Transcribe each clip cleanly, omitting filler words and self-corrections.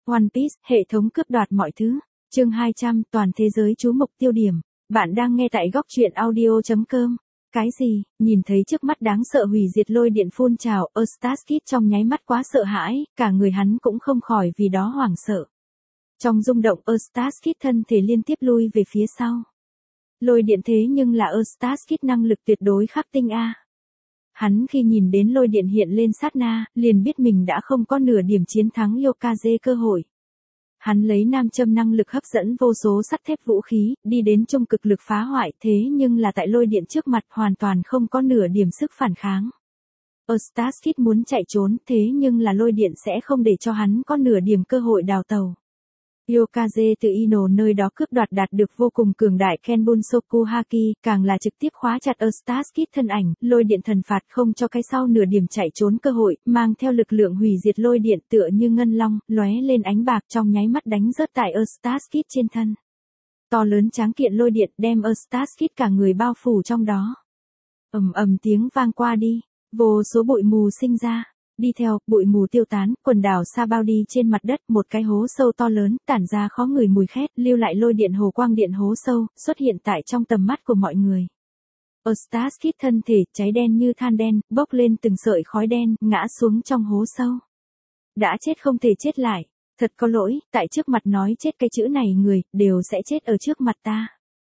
One Piece, hệ thống cướp đoạt mọi thứ. Chương 200, toàn thế giới chú mục tiêu điểm. Bạn đang nghe tại góc truyện audio.com. Cái gì? Nhìn thấy trước mắt đáng sợ hủy diệt lôi điện phun trào, Eustace trong nháy mắt quá sợ hãi, cả người hắn cũng không khỏi vì đó hoảng sợ. Trong rung động, Eustace thân thể liên tiếp lui về phía sau. Lôi điện thế nhưng là Eustace năng lực tuyệt đối khắc tinh a. Hắn khi nhìn đến lôi điện hiện lên sát na, liền biết mình đã không có nửa điểm chiến thắng Yokaze cơ hội. Hắn lấy nam châm năng lực hấp dẫn vô số sắt thép vũ khí, đi đến trung cực lực phá hoại, thế nhưng là tại lôi điện trước mặt hoàn toàn không có nửa điểm sức phản kháng. Eustace muốn chạy trốn, thế nhưng là lôi điện sẽ không để cho hắn có nửa điểm cơ hội đào tàu. Yokaze từ Ino nơi đó cướp đoạt đạt được vô cùng cường đại Kenbunsoku Haki, càng là trực tiếp khóa chặt Eustace thân ảnh, lôi điện thần phạt không cho cái sau nửa điểm chạy trốn cơ hội, mang theo lực lượng hủy diệt lôi điện tựa như ngân long, lóe lên ánh bạc trong nháy mắt đánh rớt tại Eustace trên thân. To lớn tráng kiện lôi điện đem Eustace cả người bao phủ trong đó. Ầm ầm tiếng vang qua đi, vô số bụi mù sinh ra. Đi theo, bụi mù tiêu tán, quần đảo Sabaody trên mặt đất, một cái hố sâu to lớn, tản ra khó ngửi mùi khét, lưu lại lôi điện hồ quang điện hố sâu, xuất hiện tại trong tầm mắt của mọi người. Eustace thân thể, cháy đen như than đen, bốc lên từng sợi khói đen, ngã xuống trong hố sâu. Đã chết không thể chết lại, thật có lỗi, tại trước mặt nói chết cái chữ này người, đều sẽ chết ở trước mặt ta.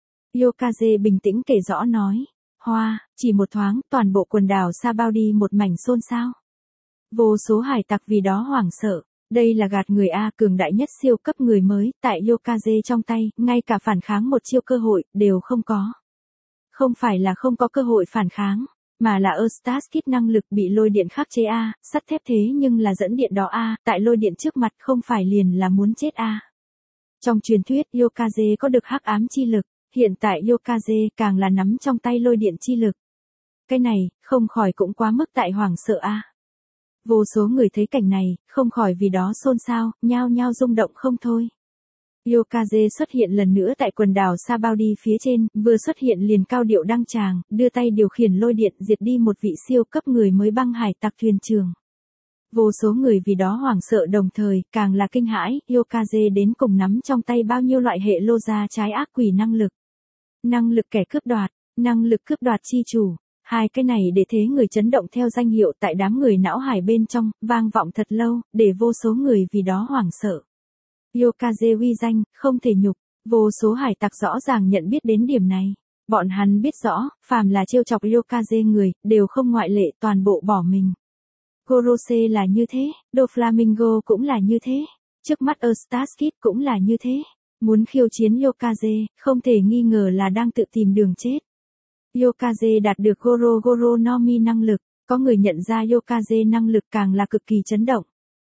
Yokaze bình tĩnh kể rõ nói. Chỉ một thoáng, toàn bộ quần đảo Sabaody một mảnh xôn xao. Vô số hải tặc vì đó hoảng sợ, đây là gạt người A, cường đại nhất siêu cấp người mới, tại Yokaze trong tay, ngay cả phản kháng một chiêu cơ hội, đều không có. Không phải là không có cơ hội phản kháng, mà là Eustace năng lực bị lôi điện khắc chế A, sắt thép thế nhưng là dẫn điện đó A, tại lôi điện trước mặt không phải liền là muốn chết A. Trong truyền thuyết Yokaze có được hắc ám chi lực, hiện tại Yokaze càng là nắm trong tay lôi điện chi lực. Cái này, không khỏi cũng quá mức tại hoảng sợ A. Vô số người thấy cảnh này, không khỏi vì đó xôn xao, nhao nhao rung động không thôi. Yokaze xuất hiện lần nữa tại quần đảo Sabaody phía trên, vừa xuất hiện liền cao điệu đăng tràng, đưa tay điều khiển lôi điện diệt đi một vị siêu cấp người mới băng hải tặc thuyền trưởng. Vô số người vì đó hoảng sợ đồng thời, càng là kinh hãi, Yokaze đến cùng nắm trong tay bao nhiêu loại hệ lô gia trái ác quỷ năng lực. Năng lực kẻ cướp đoạt, năng lực cướp đoạt chi chủ. Hai cái này để thế người chấn động theo danh hiệu tại đám người não hải bên trong, vang vọng thật lâu, để vô số người vì đó hoảng sợ. Yokaze uy danh, không thể nhục, vô số hải tặc rõ ràng nhận biết đến điểm này. Bọn hắn biết rõ, phàm là trêu chọc Yokaze người, đều không ngoại lệ toàn bộ bỏ mình. Gorose là như thế, Doflamingo cũng là như thế, trước mắt Eustace cũng là như thế. Muốn khiêu chiến Yokaze, không thể nghi ngờ là đang tự tìm đường chết. Yokaze đạt được Goro Goro no Mi năng lực, có người nhận ra Yokaze năng lực càng là cực kỳ chấn động.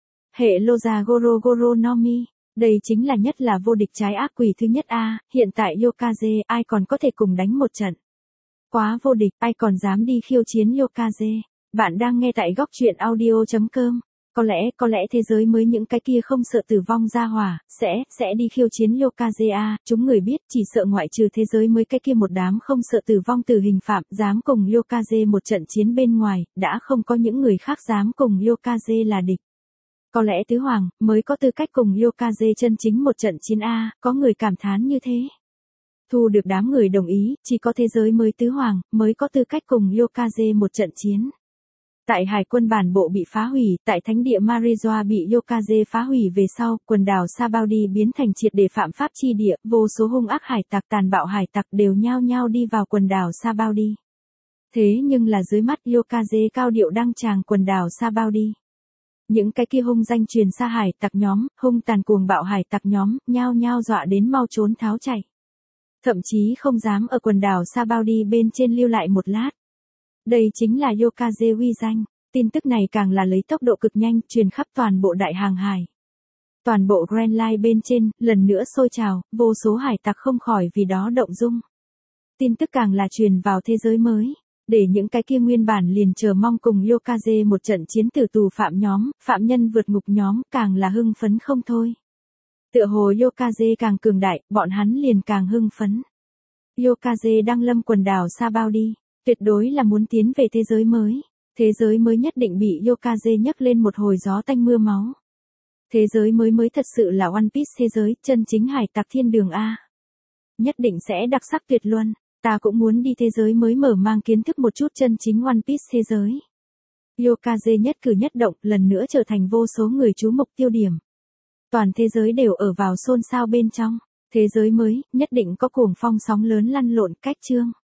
Hệ lô gia Goro Goro no Mi, đây chính là nhất là vô địch trái ác quỷ thứ nhất A, hiện tại Yokaze ai còn có thể cùng đánh một trận. Quá vô địch, ai còn dám đi khiêu chiến Yokaze. Bạn đang nghe tại góc truyện audio.com. Có lẽ thế giới mới những cái kia không sợ tử vong ra hỏa, sẽ đi khiêu chiến Yokaze A, chúng người biết chỉ sợ ngoại trừ thế giới mới cái kia một đám không sợ tử vong tử hình phạm, dám cùng Yokaze một trận chiến bên ngoài, đã không có những người khác dám cùng Yokaze là địch. Có lẽ tứ hoàng, mới có tư cách cùng Yokaze chân chính một trận chiến A, có người cảm thán như thế. Thu được đám người đồng ý, chỉ có thế giới mới tứ hoàng, mới có tư cách cùng Yokaze một trận chiến. Tại hải quân bản bộ bị phá hủy, tại thánh địa Marijoa bị Yokaze phá hủy về sau, quần đảo Sabaody biến thành triệt để phạm pháp chi địa, vô số hung ác hải tặc tàn bạo hải tặc đều nhao nhao đi vào quần đảo Sabaody. Thế nhưng là dưới mắt Yokaze cao điệu đăng tràng quần đảo Sabaody. Những cái kia hung danh truyền xa hải tặc nhóm, hung tàn cuồng bạo hải tặc nhóm, nhao nhao dọa đến mau trốn tháo chạy. Thậm chí không dám ở quần đảo Sabaody bên trên lưu lại một lát. Đây chính là Yokaze uy danh, tin tức này càng là lấy tốc độ cực nhanh truyền khắp toàn bộ đại hàng hải. Toàn bộ Grand Line bên trên, lần nữa sôi trào, vô số hải tặc không khỏi vì đó động dung. Tin tức càng là truyền vào thế giới mới, để những cái kia nguyên bản liền chờ mong cùng Yokaze một trận chiến tử tù phạm nhóm, phạm nhân vượt ngục nhóm, càng là hưng phấn không thôi. Tựa hồ Yokaze càng cường đại, bọn hắn liền càng hưng phấn. Yokaze đăng lâm quần đảo Sabaody. Tuyệt đối là muốn tiến về thế giới mới. Thế giới mới nhất định bị Yokaze nhấc lên một hồi gió tanh mưa máu. Thế giới mới mới thật sự là One Piece thế giới, chân chính hải tặc thiên đường A. Nhất định sẽ đặc sắc tuyệt luân, ta cũng muốn đi thế giới mới mở mang kiến thức một chút chân chính One Piece thế giới. Yokaze nhất cử nhất động lần nữa trở thành vô số người chú mục tiêu điểm. Toàn thế giới đều ở vào xôn xao bên trong. Thế giới mới, nhất định có cuồng phong sóng lớn lăn lộn cách chương.